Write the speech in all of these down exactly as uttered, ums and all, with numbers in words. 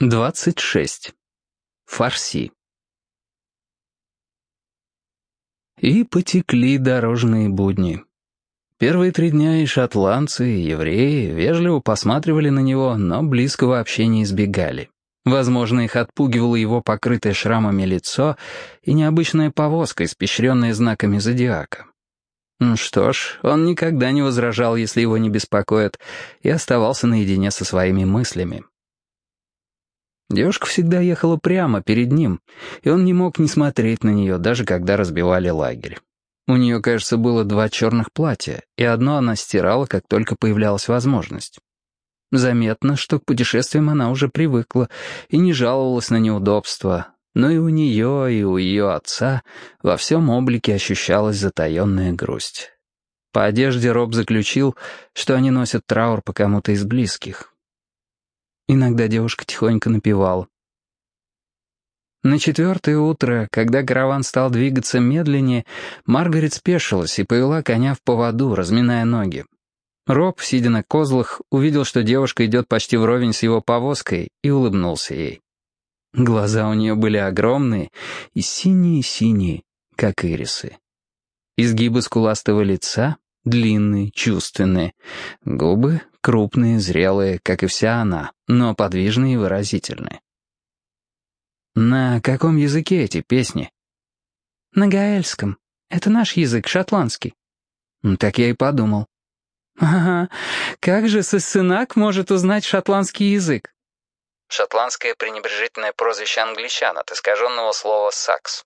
двадцать шесть. Фарси. И потекли дорожные будни. Первые три дня и шотландцы, и евреи вежливо посматривали на него, но близкого общения избегали. Возможно, их отпугивало его покрытое шрамами лицо и необычная повозка, испещренная знаками зодиака. Что ж, он никогда не возражал, если его не беспокоят, и оставался наедине со своими мыслями. Девушка всегда ехала прямо перед ним, и он не мог не смотреть на нее, даже когда разбивали лагерь. У нее, кажется, было два черных платья, и одно она стирала, как только появлялась возможность. Заметно, что к путешествиям она уже привыкла и не жаловалась на неудобства, но и у нее, и у ее отца во всем облике ощущалась затаенная грусть. По одежде Роб заключил, что они носят траур по кому-то из близких. Иногда девушка тихонько напевала. На четвертое утро, когда караван стал двигаться медленнее, Маргарет спешилась и повела коня в поводу, разминая ноги. Роб, сидя на козлах, увидел, что девушка идет почти вровень с его повозкой, и улыбнулся ей. Глаза у нее были огромные и синие-синие, как ирисы. Изгибы скуластого лица длинные, чувственные, губы крупные, зрелые, как и вся она, но подвижные и выразительные. «На каком языке эти песни?» «На гаэльском. Это наш язык, шотландский». «Так я и подумал». «Ага, как же Сассенак может узнать шотландский язык?» Шотландское пренебрежительное прозвище англичан от искаженного слова «сакс».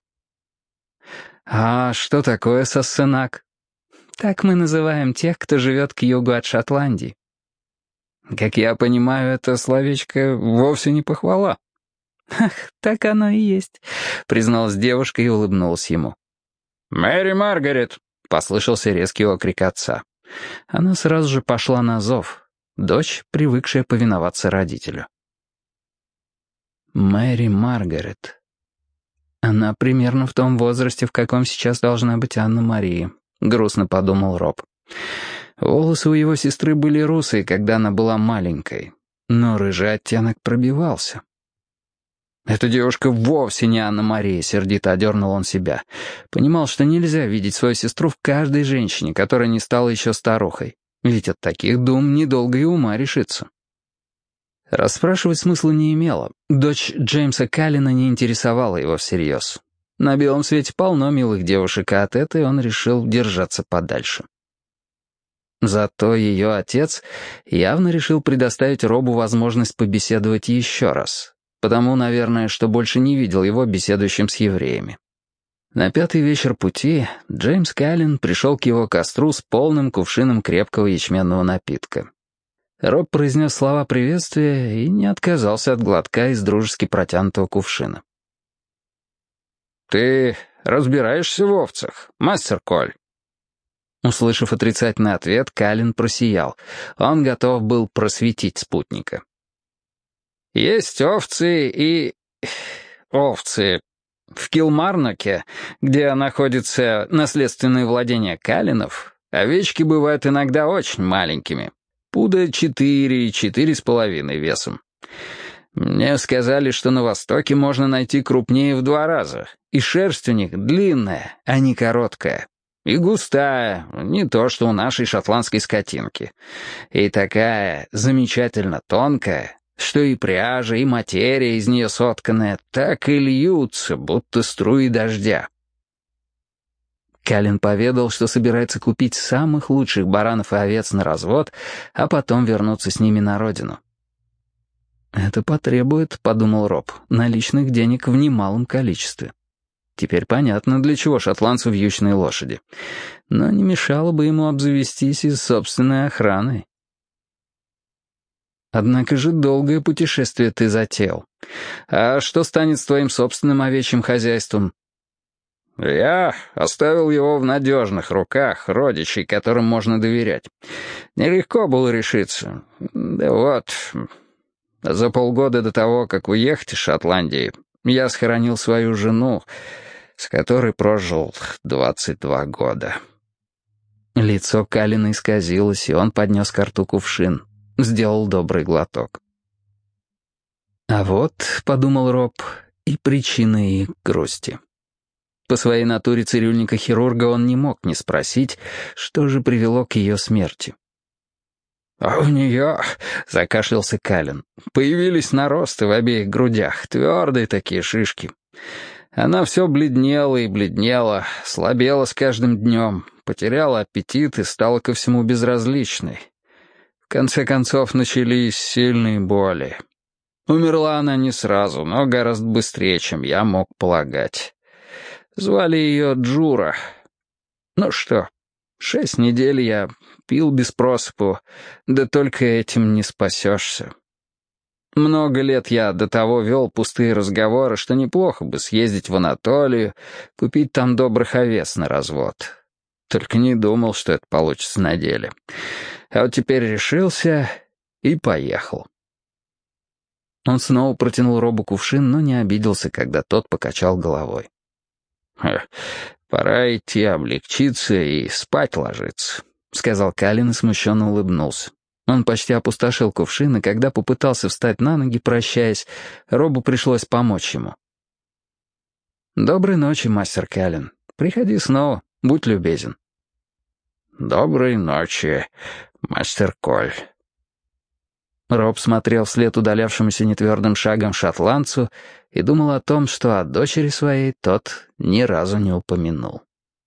«А что такое Сассенак?» «Так мы называем тех, кто живет к югу от Шотландии». «Как я понимаю, это словечко вовсе не похвала». «Ах, так оно и есть», — призналась девушка и улыбнулась ему. «Мэри Маргарет!» — послышался резкий окрик отца. Она сразу же пошла на зов. Дочь, привыкшая повиноваться родителю. Мэри Маргарет. Она примерно в том возрасте, в каком сейчас должна быть Анна-Мария, грустно подумал Роб. Волосы у его сестры были русые, когда она была маленькой, но рыжий оттенок пробивался. «Эта девушка вовсе не Анна-Мария», — сердито одернул он себя. Понимал, что нельзя видеть свою сестру в каждой женщине, которая не стала еще старухой, ведь от таких дум недолго и ума решится. Расспрашивать смысла не имело. Дочь Джеймса Каллена не интересовала его всерьез. На белом свете полно милых девушек, а от этой он решил держаться подальше. Зато ее отец явно решил предоставить Робу возможность побеседовать еще раз. Потому, наверное, что больше не видел его беседующим с евреями. На пятый вечер пути Джеймс Каллен пришел к его костру с полным кувшином крепкого ячменного напитка. Роб произнес слова приветствия и не отказался от глотка из дружески протянутого кувшина. «Ты разбираешься в овцах, мастер Коль?» Услышав отрицательный ответ, Каллен просиял. Он готов был просветить спутника. «Есть овцы и... овцы. В Килмарноке, где находится наследственное владение Калленов, овечки бывают иногда очень маленькими. Пуда четыре, четыре с половиной весом. Мне сказали, что на Востоке можно найти крупнее в два раза, и шерсть у них длинная, а не короткая. И густая, не то что у нашей шотландской скотинки. И такая замечательно тонкая, что и пряжа, и материя из нее сотканная так и льются, будто струи дождя. Каллен поведал, что собирается купить самых лучших баранов и овец на развод, а потом вернуться с ними на родину. «Это потребует, — подумал Роб, — наличных денег в немалом количестве. Теперь понятно, для чего шотландцу вьючные лошади. Но не мешало бы ему обзавестись и собственной охраной. Однако же долгое путешествие ты затеял. А что станет с твоим собственным овечьим хозяйством?» «Я оставил его в надежных руках родичей, которым можно доверять. Нелегко было решиться. Да вот, за полгода до того, как уехать из Шотландии, я схоронил свою жену, с которой прожил двадцать два года». Лицо Каллена исказилось, и он поднес ко рту кувшин. Сделал добрый глоток. А вот, — подумал Роб, — и причина их грусти. По своей натуре цирюльника-хирурга он не мог не спросить, что же привело к ее смерти. «А у нее, — закашлялся Каллен, — появились наросты в обеих грудях, твердые такие шишки. Она все бледнела и бледнела, слабела с каждым днем, потеряла аппетит и стала ко всему безразличной. В конце концов начались сильные боли. Умерла она не сразу, но гораздо быстрее, чем я мог полагать. Звали ее Джура. Ну что, шесть недель я пил без просыпу, да только этим не спасешься. Много лет я до того вел пустые разговоры, что неплохо бы съездить в Анатолию, купить там добрых овец на развод. Только не думал, что это получится на деле. А вот теперь решился и поехал». Он снова протянул Робу кувшин, но не обиделся, когда тот покачал головой. «Пора идти облегчиться и спать ложиться», — сказал Каллен и смущенно улыбнулся. Он почти опустошил кувшин, и когда попытался встать на ноги, прощаясь, Робу пришлось помочь ему. «Доброй ночи, мастер Каллен. Приходи снова, будь любезен». «Доброй ночи, мастер Коль». Роб смотрел вслед удалявшемуся нетвердым шагом шотландцу и думал о том, что о дочери своей тот ни разу не упомянул.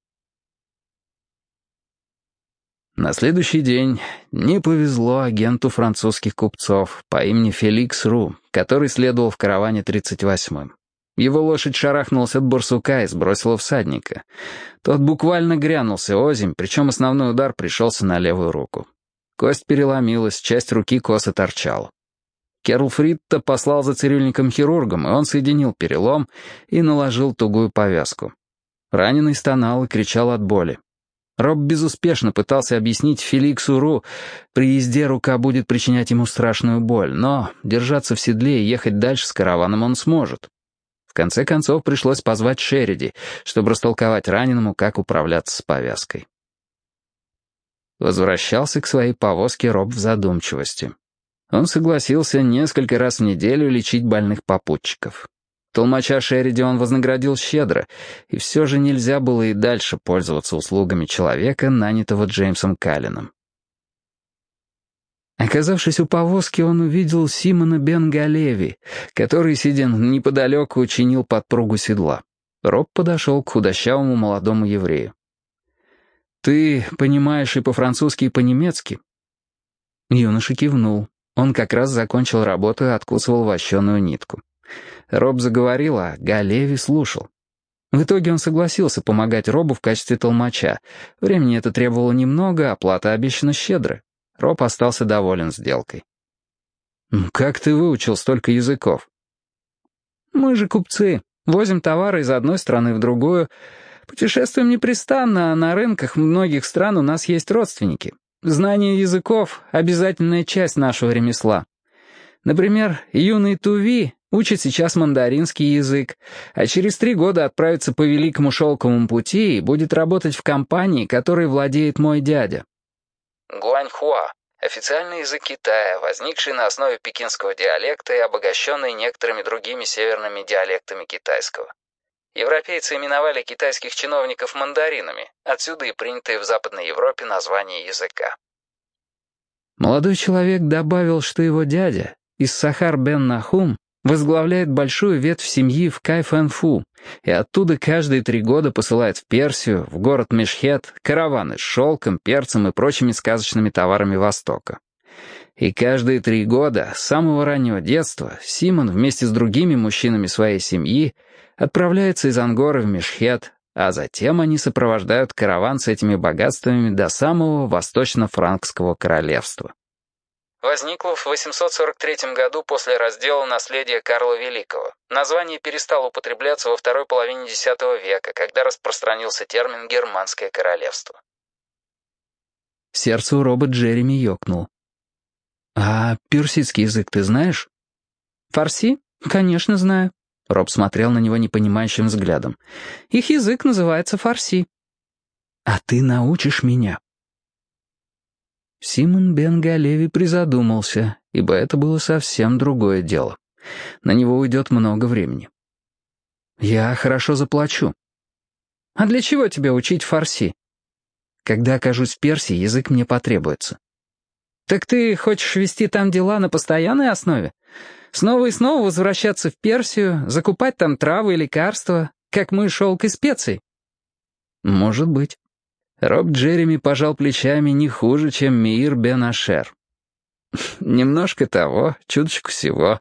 На следующий день не повезло агенту французских купцов по имени Феликс Ру, который следовал в караване тридцать восьмым. Его лошадь шарахнулась от барсука и сбросила всадника. Тот буквально грянулся озимь, причем основной удар пришелся на левую руку. Кость переломилась, часть руки косо торчала. Керл Фритта послал за цирюльником-хирургом, и он соединил перелом и наложил тугую повязку. Раненый стонал и кричал от боли. Роб безуспешно пытался объяснить Феликсу Ру, при езде рука будет причинять ему страшную боль, но держаться в седле и ехать дальше с караваном он сможет. В конце концов пришлось позвать Шериди, чтобы растолковать раненому, как управляться с повязкой. Возвращался к своей повозке Роб в задумчивости. Он согласился несколько раз в неделю лечить больных попутчиков. Толмача Шериди он вознаградил щедро, и все же нельзя было и дальше пользоваться услугами человека, нанятого Джеймсом Калленом. Оказавшись у повозки, он увидел Симона Бен-Галеви, который, сидя неподалеку, чинил подпругу седла. Роб подошел к худощавому молодому еврею. «Ты понимаешь и по-французски, и по-немецки?» Юноша кивнул. Он как раз закончил работу и откусывал вощеную нитку. Роб заговорил, а Галеви слушал. В итоге он согласился помогать Робу в качестве толмача. Времени это требовало немного, оплата обещана щедро. Роб остался доволен сделкой. «Как ты выучил столько языков?» «Мы же купцы. Возим товары из одной страны в другую. Путешествуем непрестанно, а на рынках многих стран у нас есть родственники. Знание языков — обязательная часть нашего ремесла. Например, юный Туви учит сейчас мандаринский язык, а через три года отправится по Великому Шелковому пути и будет работать в компании, которой владеет мой дядя». Гуаньхуа — официальный язык Китая, возникший на основе пекинского диалекта и обогащенный некоторыми другими северными диалектами китайского. Европейцы именовали китайских чиновников мандаринами, отсюда и принятое в Западной Европе название языка. Молодой человек добавил, что его дядя, Иссахар бен Нахум, возглавляет большую ветвь семьи в Кайфэнфу, и оттуда каждые три года посылает в Персию, в город Мешхет, караваны с шелком, перцем и прочими сказочными товарами Востока. И каждые три года, с самого раннего детства, Симон вместе с другими мужчинами своей семьи отправляется из Ангоры в Мешхет, а затем они сопровождают караван с этими богатствами до самого Восточно-Франкского королевства. Возникло в восемьсот сорок третьем году после раздела наследия Карла Великого. Название перестало употребляться во второй половине десятого века, когда распространился термин «Германское королевство». Сердце у Роба Джереми ёкнуло. «А персидский язык ты знаешь?» «Фарси? Конечно, знаю». Роб смотрел на него непонимающим взглядом. «Их язык называется фарси». «А ты научишь меня?» Симон бен Галеви призадумался, ибо это было совсем другое дело. На него уйдет много времени. Я хорошо заплачу. А для чего тебе учить фарси? Когда окажусь в Персии, язык мне потребуется. Так ты хочешь вести там дела на постоянной основе? Снова и снова возвращаться в Персию, закупать там травы и лекарства, как мы шелк и специй? Может быть. Роб Джереми пожал плечами не хуже, чем Меир бен Ашер. Немножко того, чуточку всего.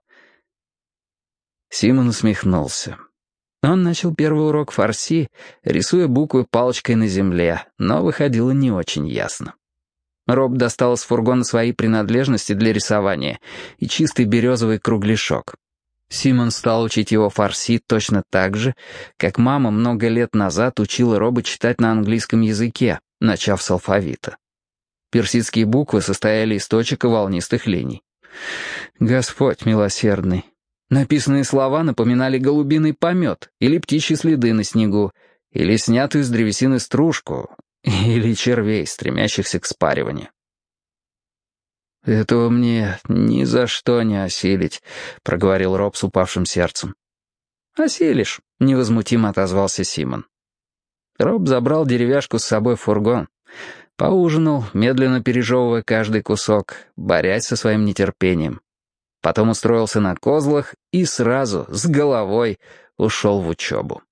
Симон усмехнулся. Он начал первый урок фарси, рисуя буквы палочкой на земле, но выходило не очень ясно. Роб достал из фургона свои принадлежности для рисования и чистый березовый кругляшок. Симон стал учить его фарси точно так же, как мама много лет назад учила Роба читать на английском языке, начав с алфавита. Персидские буквы состояли из точек и волнистых линий. Господь милосердный. Написанные слова напоминали голубиный помет, или птичьи следы на снегу, или снятую с древесины стружку, или червей, стремящихся к спариванию. «Этого мне ни за что не осилить», — проговорил Роб с упавшим сердцем. «Осилишь», — невозмутимо отозвался Симон. Роб забрал деревяшку с собой в фургон, поужинал, медленно пережевывая каждый кусок, борясь со своим нетерпением. Потом устроился на козлах и сразу, с головой, ушел в учебу.